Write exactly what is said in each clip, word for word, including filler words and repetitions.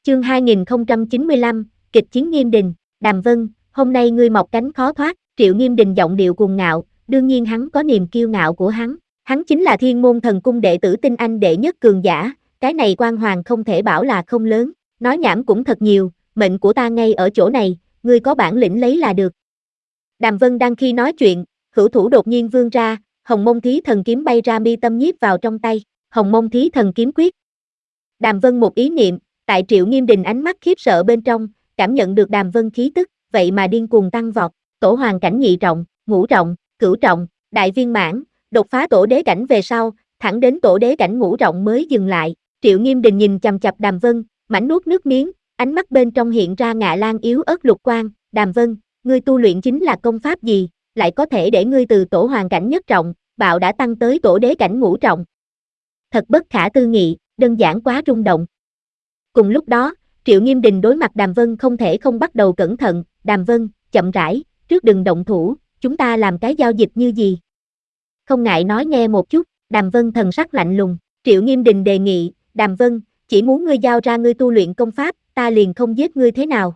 Chương hai nghìn không trăm chín mươi lăm, kịch chiến Nghiêm Đình. Đàm Vân, hôm nay ngươi mọc cánh khó thoát. Triệu Nghiêm Đình giọng điệu cuồng ngạo, đương nhiên hắn có niềm kiêu ngạo của hắn. Hắn chính là Thiên Môn Thần Cung đệ tử tinh anh đệ nhất cường giả, cái này quan hoàng không thể bảo là không lớn. Nói nhảm cũng thật nhiều, mệnh của ta ngay ở chỗ này, ngươi có bản lĩnh lấy là được. Đàm Vân đang khi nói chuyện, hữu thủ đột nhiên vươn ra, Hồng Mông Thí Thần Kiếm bay ra mi tâm nhiếp vào trong tay. Hồng Mông Thí Thần Kiếm quyết. Đàm Vân một ý niệm, tại Triệu Nghiêm Đình ánh mắt khiếp sợ bên trong, cảm nhận được Đàm Vân khí tức, vậy mà điên cuồng tăng vọt. Tổ hoàng cảnh nhị trọng, ngũ trọng, cửu trọng, đại viên mãn, đột phá tổ đế cảnh về sau, thẳng đến tổ đế cảnh ngũ trọng mới dừng lại. Triệu Nghiêm Đình nhìn chằm chằm Đàm Vân, mảnh nuốt nước miếng, ánh mắt bên trong hiện ra ngạ lan yếu ớt lục quang. Đàm Vân, ngươi tu luyện chính là công pháp gì, lại có thể để ngươi từ tổ hoàng cảnh nhất trọng, bạo đã tăng tới tổ đế cảnh ngũ trọng. Thật bất khả tư nghị, đơn giản quá rung động. Cùng lúc đó, Triệu Nghiêm Đình đối mặt Đàm Vân không thể không bắt đầu cẩn thận. Đàm Vân, chậm rãi, trước đừng động thủ, chúng ta làm cái giao dịch như gì? Không ngại nói nghe một chút. Đàm Vân thần sắc lạnh lùng. Triệu Nghiêm Đình đề nghị, Đàm Vân, chỉ muốn ngươi giao ra ngươi tu luyện công pháp, ta liền không giết ngươi thế nào?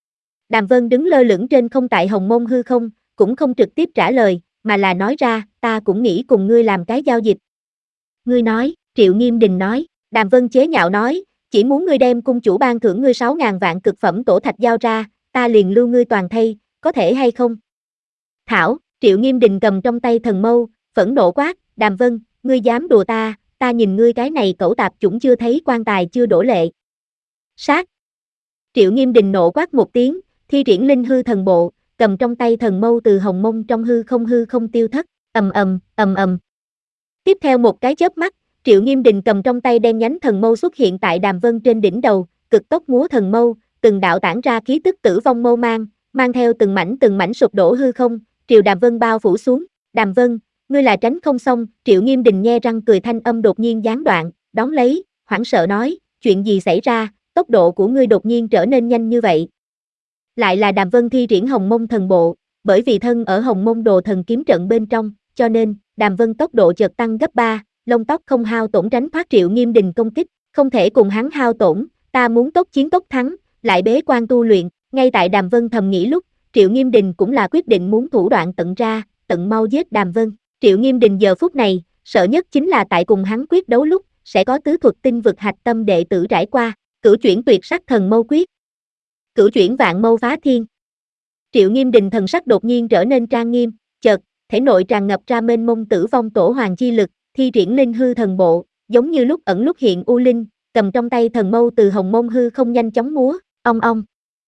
Đàm Vân đứng lơ lửng trên không tại Hồng Mông hư không, cũng không trực tiếp trả lời, mà là nói ra, ta cũng nghĩ cùng ngươi làm cái giao dịch. Ngươi nói, Triệu Nghiêm Đình nói. Đàm Vân chế nhạo nói, chỉ muốn ngươi đem cung chủ ban thưởng ngươi sáu ngàn vạn cực phẩm tổ thạch giao ra, ta liền lưu ngươi toàn thây, có thể hay không? Thảo, Triệu Nghiêm Đình cầm trong tay thần mâu, phẫn nộ quát, Đàm Vân, ngươi dám đùa ta, ta nhìn ngươi cái này cẩu tạp chủng chưa thấy quan tài chưa đổ lệ. Sát. Triệu Nghiêm Đình nộ quát một tiếng, thi triển linh hư thần bộ, cầm trong tay thần mâu từ Hồng Mông trong hư không hư không tiêu thất, ầm ầm, ầm ầm. Tiếp theo một cái chớp mắt, Triệu Nghiêm Đình cầm trong tay đen nhánh thần mâu xuất hiện tại Đàm Vân trên đỉnh đầu, cực tốc múa thần mâu, từng đạo tản ra khí tức tử vong mâu mang, mang theo từng mảnh từng mảnh sụp đổ hư không, Triều Đàm Vân bao phủ xuống. Đàm Vân, ngươi là tránh không xong. Triệu Nghiêm Đình nhe răng cười, thanh âm đột nhiên gián đoạn, đón lấy, hoảng sợ nói, chuyện gì xảy ra, tốc độ của ngươi đột nhiên trở nên nhanh như vậy. Lại là Đàm Vân thi triển Hồng Mông thần bộ, bởi vì thân ở Hồng Mông đồ thần kiếm trận bên trong, cho nên, Đàm Vân tốc độ chợt tăng gấp ba, lông tóc không hao tổn tránh thoát Triệu Nghiêm Đình công kích, không thể cùng hắn hao tổn, ta muốn tốc chiến tốc thắng, lại bế quan tu luyện. Ngay tại Đàm Vân thầm nghĩ lúc, Triệu Nghiêm Đình cũng là quyết định muốn thủ đoạn tận ra, tận mau giết Đàm Vân. Triệu Nghiêm Đình giờ phút này, sợ nhất chính là tại cùng hắn quyết đấu lúc, sẽ có tứ thuật tinh vực hạch tâm đệ tử trải qua, cửu chuyển tuyệt sắc thần mâu quyết, cửu chuyển vạn mâu phá thiên. Triệu Nghiêm Đình thần sắc đột nhiên trở nên trang nghiêm, chợt, thể nội tràn ngập ra mênh mông tử vong tổ hoàng chi lực, thi triển linh hư thần bộ, giống như lúc ẩn lúc hiện u linh, cầm trong tay thần mâu từ Hồng Mông hư không nhanh chóng múa, ong ong.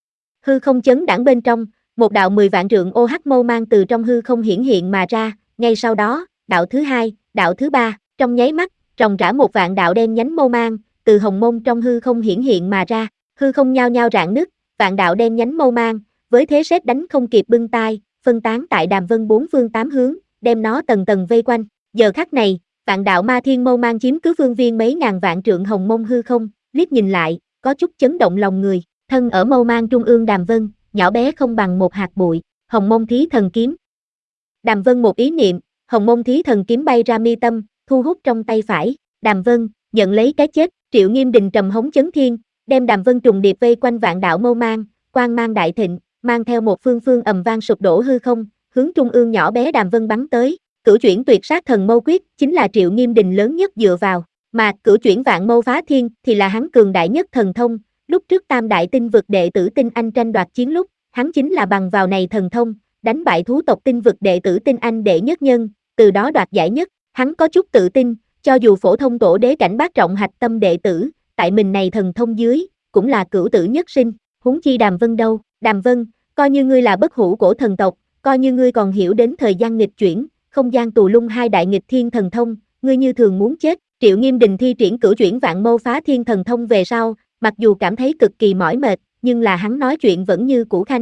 Hư không chấn đãng bên trong, một đạo mười vạn trượng ô hắc mâu mang từ trong hư không hiển hiện mà ra, ngay sau đó, đạo thứ hai, đạo thứ ba, trong nháy mắt, ròng rã một vạn đạo đen nhánh mâu mang, từ Hồng Mông trong hư không hiển hiện mà ra, hư không nhao nhao rạn nứt, vạn đạo đen nhánh mâu mang, với thế sét đánh không kịp bưng tai, phân tán tại Đàm Vân bốn phương tám hướng, đem nó tầng tầng vây quanh. Giờ khắc này, vạn đạo ma thiên mâu mang chiếm cứ phương viên mấy ngàn vạn trượng Hồng Mông hư không, liếc nhìn lại, có chút chấn động lòng người. Thân ở mâu mang trung ương Đàm Vân, nhỏ bé không bằng một hạt bụi. Hồng Mông Thí Thần Kiếm. Đàm Vân một ý niệm, Hồng Mông Thí Thần Kiếm bay ra mi tâm, thu hút trong tay phải. Đàm Vân, nhận lấy cái chết. Triệu Nghiêm Đình trầm hống chấn thiên, đem Đàm Vân trùng điệp vây quanh vạn đạo mâu mang, quang mang đại thịnh, mang theo một phương phương ầm vang sụp đổ hư không, hướng trung ương nhỏ bé Đàm Vân bắn tới. Cửu chuyển tuyệt sát thần mâu quyết chính là Triệu Nghiêm Đình lớn nhất dựa vào, mà cửu chuyển vạn mâu phá thiên thì là hắn cường đại nhất thần thông. Lúc trước tam đại tinh vực đệ tử tinh anh tranh đoạt chiến lúc, hắn chính là bằng vào này thần thông, đánh bại thú tộc tinh vực đệ tử tinh anh đệ nhất nhân, từ đó đoạt giải nhất. Hắn có chút tự tin, cho dù phổ thông tổ đế cảnh bát trọng hạch tâm đệ tử, tại mình này thần thông dưới, cũng là cửu tử nhất sinh, huống chi Đàm Vân đâu. Đàm Vân, coi như ngươi là bất hủ cổ thần tộc, coi như ngươi còn hiểu đến thời gian nghịch chuyển, không gian tù lung hai đại nghịch thiên thần thông, ngươi như thường muốn chết. Triệu Nghiêm Đình thi triển cửu chuyển vạn mâu phá thiên thần thông về sau, mặc dù cảm thấy cực kỳ mỏi mệt, nhưng là hắn nói chuyện vẫn như cũ khanh.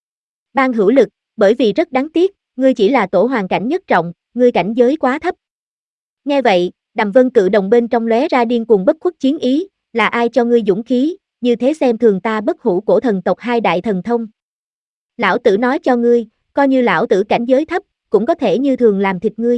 Ban hữu lực, bởi vì rất đáng tiếc, ngươi chỉ là tổ hoàng cảnh nhất trọng, ngươi cảnh giới quá thấp. Nghe vậy, Đàm Vân cự đồng bên trong lóe ra điên cuồng bất khuất chiến ý, là ai cho ngươi dũng khí, như thế xem thường ta bất hủ cổ thần tộc hai đại thần thông. Lão tử nói cho ngươi, coi như lão tử cảnh giới thấp, cũng có thể như thường làm thịt ngươi.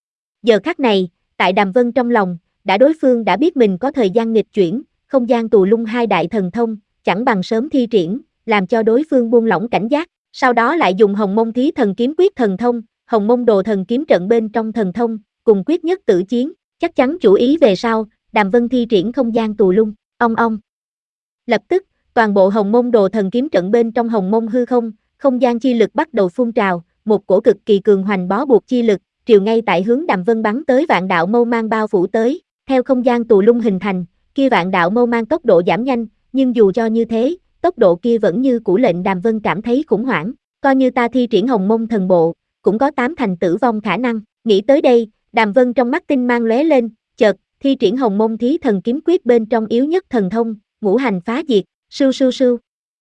Giờ khắc này, tại Đàm Vân trong lòng, đã đối phương đã biết mình có thời gian nghịch chuyển, không gian tù lung hai đại thần thông, chẳng bằng sớm thi triển, làm cho đối phương buông lỏng cảnh giác, sau đó lại dùng Hồng Mông Thí Thần Kiếm Quyết thần thông, Hồng Mông Đồ Thần Kiếm trận bên trong thần thông, cùng quyết nhất tử chiến, chắc chắn chủ ý về sau, Đàm Vân thi triển không gian tù lung, ong ong. Lập tức, toàn bộ Hồng Mông Đồ Thần Kiếm trận bên trong Hồng Mông hư không, không gian chi lực bắt đầu phun trào, một cổ cực kỳ cường hoành bó buộc chi lực, triều ngay tại hướng Đàm Vân bắn tới vạn đạo mâu mang bao phủ tới, theo không gian tù lung hình thành, kia vạn đạo mâu mang tốc độ giảm nhanh, nhưng dù cho như thế, tốc độ kia vẫn như cũ lệnh Đàm Vân cảm thấy khủng hoảng, coi như ta thi triển Hồng Mông thần bộ, cũng có tám thành tử vong khả năng, nghĩ tới đây, Đàm Vân trong mắt tinh mang lóe lên, chợt, thi triển Hồng Mông Thí Thần Kiếm Quyết bên trong yếu nhất thần thông, ngũ hành phá diệt, sưu sưu sưu.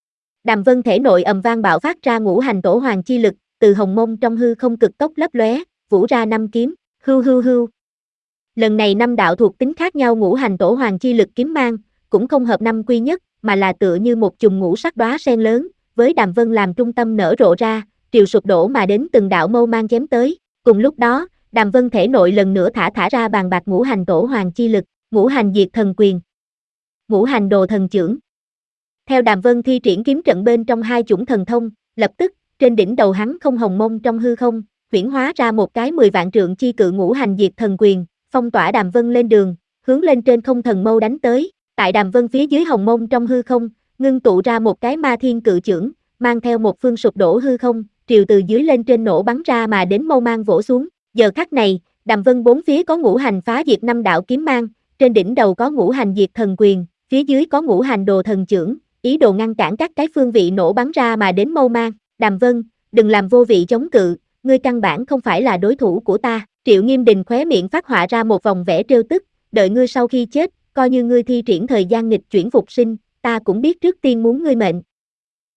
Đàm Vân thể nội ầm vang bạo phát ra ngũ hành tổ hoàng chi lực, từ Hồng Mông trong hư không cực tốc lấp lóe, vũ ra năm kiếm, hưu hưu hưu. Lần này năm đạo thuộc tính khác nhau ngũ hành tổ hoàng chi lực kiếm mang, cũng không hợp năm quy nhất, mà là tựa như một chùm ngũ sắc đóa sen lớn, với Đàm Vân làm trung tâm nở rộ ra, triều sụp đổ mà đến từng đạo mâu mang chém tới. Cùng lúc đó, Đàm Vân thể nội lần nữa thả thả ra bàn bạc ngũ hành tổ hoàng chi lực, ngũ hành diệt thần quyền, ngũ hành đồ thần chưởng. Theo Đàm Vân thi triển kiếm trận bên trong hai chủng thần thông, lập tức, trên đỉnh đầu hắn không Hồng Mông trong hư không, huyễn hóa ra một cái mười vạn trượng chi cự ngũ hành diệt thần quyền, phong tỏa Đàm Vân lên đường, hướng lên trên không thần mâu đánh tới. Tại Đàm Vân phía dưới Hồng Mông trong hư không, ngưng tụ ra một cái ma thiên cự chưởng, mang theo một phương sụp đổ hư không, triều từ dưới lên trên nổ bắn ra mà đến mâu mang vỗ xuống. Giờ khắc này, Đàm Vân bốn phía có ngũ hành phá diệt năm đạo kiếm mang, trên đỉnh đầu có ngũ hành diệt thần quyền, phía dưới có ngũ hành đồ thần chưởng, ý đồ ngăn cản các cái phương vị nổ bắn ra mà đến mâu mang. Đàm Vân, đừng làm vô vị chống cự, ngươi căn bản không phải là đối thủ của ta. Triệu Nghiêm Đình khóe miệng phát họa ra một vòng vẻ trêu tức, đợi ngươi sau khi chết, coi như ngươi thi triển thời gian nghịch chuyển phục sinh, ta cũng biết trước tiên muốn ngươi mệnh.